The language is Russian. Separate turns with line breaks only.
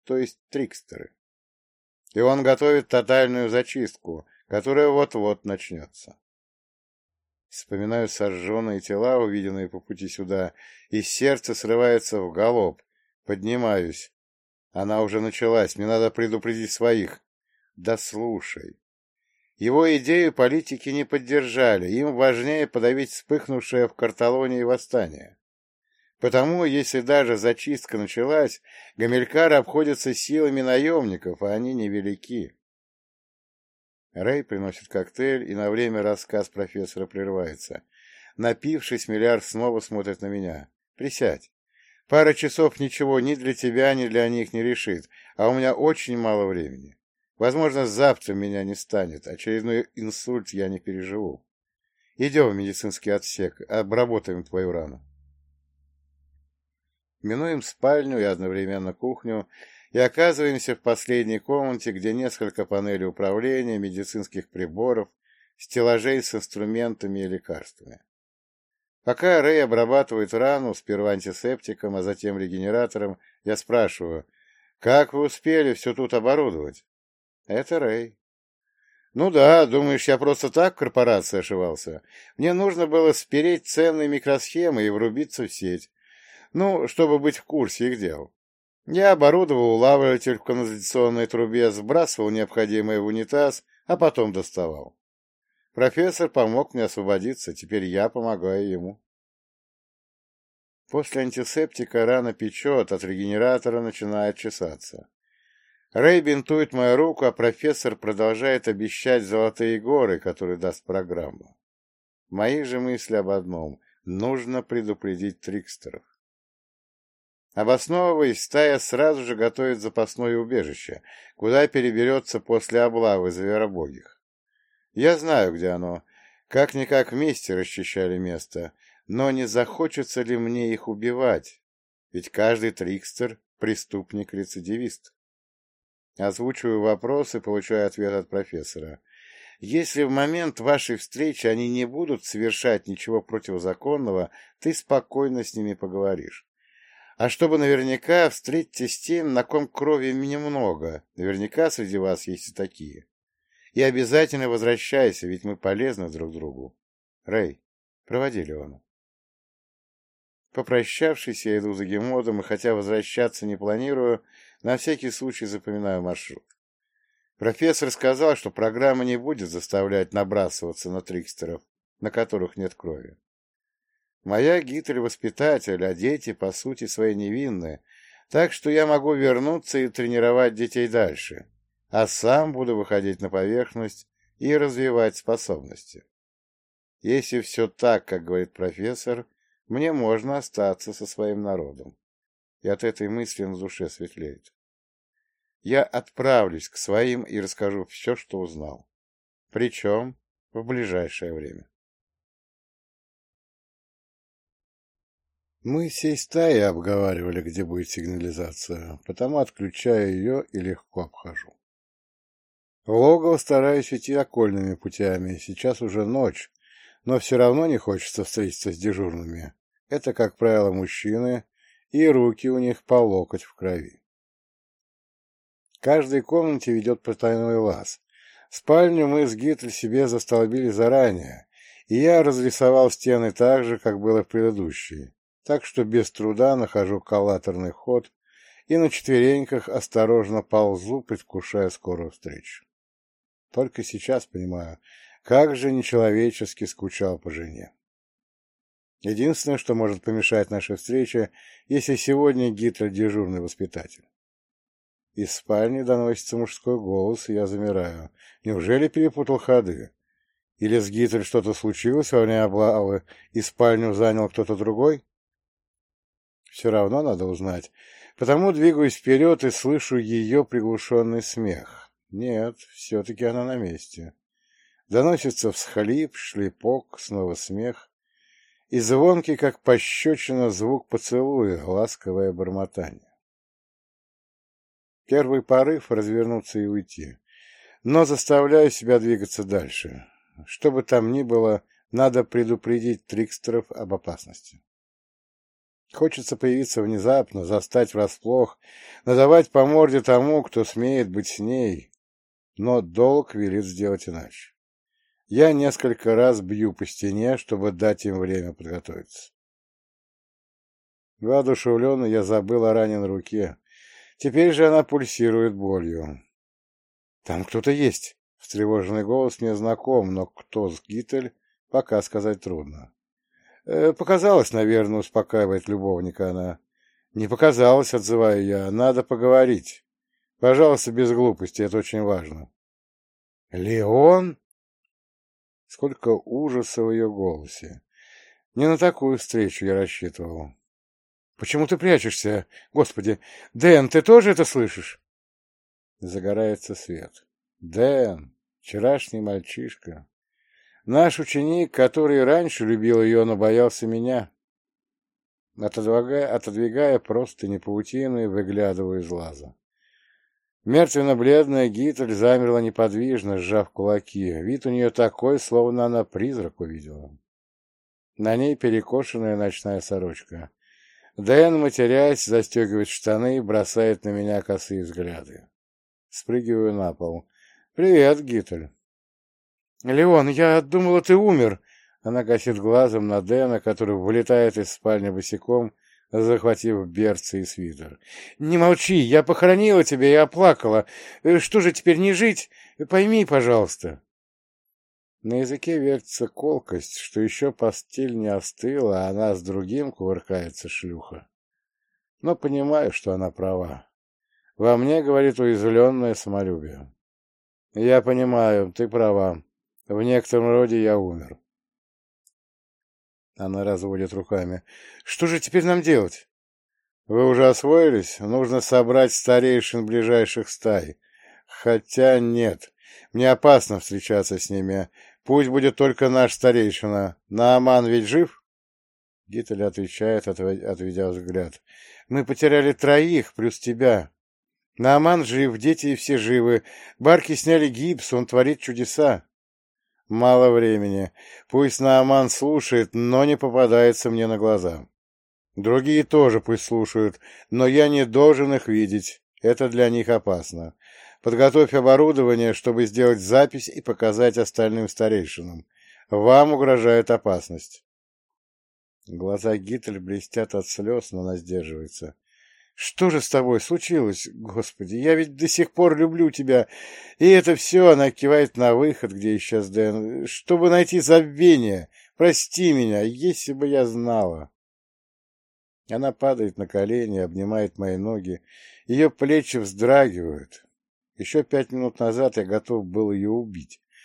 то есть трикстеры. И он готовит тотальную зачистку, которая вот-вот начнется. Вспоминаю сожженные тела, увиденные по пути сюда, и сердце срывается в галоп. Поднимаюсь. Она уже началась, мне надо предупредить своих. Да слушай. Его идею политики не поддержали, им важнее подавить вспыхнувшее в Карталонии восстание. Потому, если даже зачистка началась, Гамилькар обходится силами наемников, а они невелики. Рэй приносит коктейль, и на время рассказ профессора прерывается. Напившись, Миллиард снова смотрит на меня. «Присядь. Пара часов ничего ни для тебя, ни для них не решит, а у меня очень мало времени. Возможно, завтра меня не станет, очередной инсульт я не переживу. Идем в медицинский отсек, обработаем твою рану». Минуем спальню и одновременно кухню, и оказываемся в последней комнате, где несколько панелей управления, медицинских приборов, стеллажей с инструментами и лекарствами. Пока Рэй обрабатывает рану, сперва антисептиком, а затем регенератором, я спрашиваю, как вы успели все тут оборудовать? Это Рэй. Ну да, думаешь, я просто так в корпорации ошивался? Мне нужно было спереть ценные микросхемы и врубиться в сеть. Ну, чтобы быть в курсе их дел. Я оборудовал улавливатель в канализационной трубе, сбрасывал необходимое в унитаз, а потом доставал. Профессор помог мне освободиться, теперь я помогаю ему. После антисептика рана печет, от регенератора начинает чесаться. Рэй бинтует мою руку, а профессор продолжает обещать золотые горы, которые даст программа. Мои же мысли об одном — нужно предупредить трикстеров. Обосновываясь, стая сразу же готовит запасное убежище, куда переберется после облавы зверобогих. Я знаю, где оно. Как-никак вместе расчищали место. Но не захочется ли мне их убивать? Ведь каждый трикстер — преступник-рецидивист. Озвучиваю вопрос и получаю ответ от профессора. Если в момент вашей встречи они не будут совершать ничего противозаконного, ты спокойно с ними поговоришь. А чтобы наверняка встретиться с тем, на ком крови немного, наверняка среди вас есть и такие. И обязательно возвращайся, ведь мы полезны друг другу. Рэй, проводи Леону. Попрощавшись, я иду за Гемодом, и хотя возвращаться не планирую, на всякий случай запоминаю маршрут. Профессор сказал, что программа не будет заставлять набрасываться на трикстеров, на которых нет крови. Моя гитль-воспитатель, а дети, по сути, свои невинные, так что я могу вернуться и тренировать детей дальше, а сам буду выходить на поверхность и развивать способности. Если все так, как говорит профессор, мне можно остаться со своим народом. И от этой мысли на душе светлеет. Я отправлюсь к своим и расскажу все, что узнал. Причем в ближайшее время. Мы всей стаей обговаривали, где будет сигнализация, потому отключаю ее и легко обхожу. В логово стараюсь идти окольными путями, сейчас уже ночь, но все равно не хочется встретиться с дежурными. Это, как правило, мужчины, и руки у них по локоть в крови. В каждой комнате ведет потайной лаз. Спальню мы с Гитль себе застолбили заранее, и я разрисовал стены так же, как было в предыдущей, так что без труда нахожу коллаторный ход и на четвереньках осторожно ползу, предвкушая скорую встречу. Только сейчас понимаю, как же нечеловечески скучал по жене. Единственное, что может помешать нашей встрече, если сегодня Гитлер дежурный воспитатель. Из спальни доносится мужской голос, и я замираю. Неужели перепутал ходы? Или с Гитлер что-то случилось во время облавы, и спальню занял кто-то другой? Все равно надо узнать. Потому двигаюсь вперед и слышу ее приглушенный смех. Нет, все-таки она на месте. Доносится всхлип, шлепок, снова смех. И звонкий, как пощечина, звук поцелуя, ласковое бормотание. Первый порыв — развернуться и уйти. Но заставляю себя двигаться дальше. Что бы там ни было, надо предупредить трикстеров об опасности. Хочется появиться внезапно, застать врасплох, надавать по морде тому, кто смеет быть с ней, но долг велит сделать иначе. Я несколько раз бью по стене, чтобы дать им время подготовиться. Воодушевленно я забыл о раненой руке. Теперь же она пульсирует болью. «Там кто-то есть!» Встревоженный голос мне знаком, но кто с Гитель, пока сказать трудно. «Показалось, наверное, успокаивает любовника она». «Не показалось», — отзываю я, — «надо поговорить. Пожалуйста, без глупости, это очень важно». «Леон?» Сколько ужаса в ее голосе. Не на такую встречу я рассчитывал. «Почему ты прячешься? Господи! Дэн, ты тоже это слышишь?» Загорается свет. Дэн, вчерашний мальчишка. Наш ученик, который раньше любил ее, но боялся меня. Отодвигая простыни паутины, выглядываю из лаза. Мертвенно-бледная Гитель замерла неподвижно, сжав кулаки. Вид у нее такой, словно она призрак увидела. На ней перекошенная ночная сорочка. Дэн, матерясь, застегивает штаны и бросает на меня косые взгляды. Спрыгиваю на пол. «Привет, Гитель». «Леон, я думала, ты умер!» Она косит глазом на Дэна, который вылетает из спальни босиком, захватив берцы и свитер. «Не молчи, я похоронила тебя и оплакала. Что же, теперь не жить? Пойми, пожалуйста». На языке вертится колкость, что еще постель не остыла, а она с другим кувыркается шлюха. Но понимаю, что она права. Во мне, говорит, уязвленное самолюбие. Я понимаю, ты права. В некотором роде я умер. Она разводит руками. Что же теперь нам делать? Вы уже освоились? Нужно собрать старейшин ближайших стай. Хотя нет, мне опасно встречаться с ними. Пусть будет только наш старейшина. Нааман ведь жив? Гитель отвечает, отведя взгляд. Мы потеряли 3, плюс тебя. Нааман жив, дети все живы. Барки сняли гипс, он творит чудеса. Мало времени. Пусть Нааман слушает, но не попадается мне на глаза. Другие тоже пусть слушают, но я не должен их видеть. Это для них опасно. Подготовь оборудование, чтобы сделать запись и показать остальным старейшинам. Вам угрожает опасность. Глаза Гитель блестят от слез, но она сдерживается. «Что же с тобой случилось? Господи, я ведь до сих пор люблю тебя. И это все», — она кивает на выход, где исчез Дэн, — «чтобы найти забвение. Прости меня, если бы я знала». Она падает на колени, обнимает мои ноги. Ее плечи вздрагивают. Еще 5 минут назад я готов был ее убить.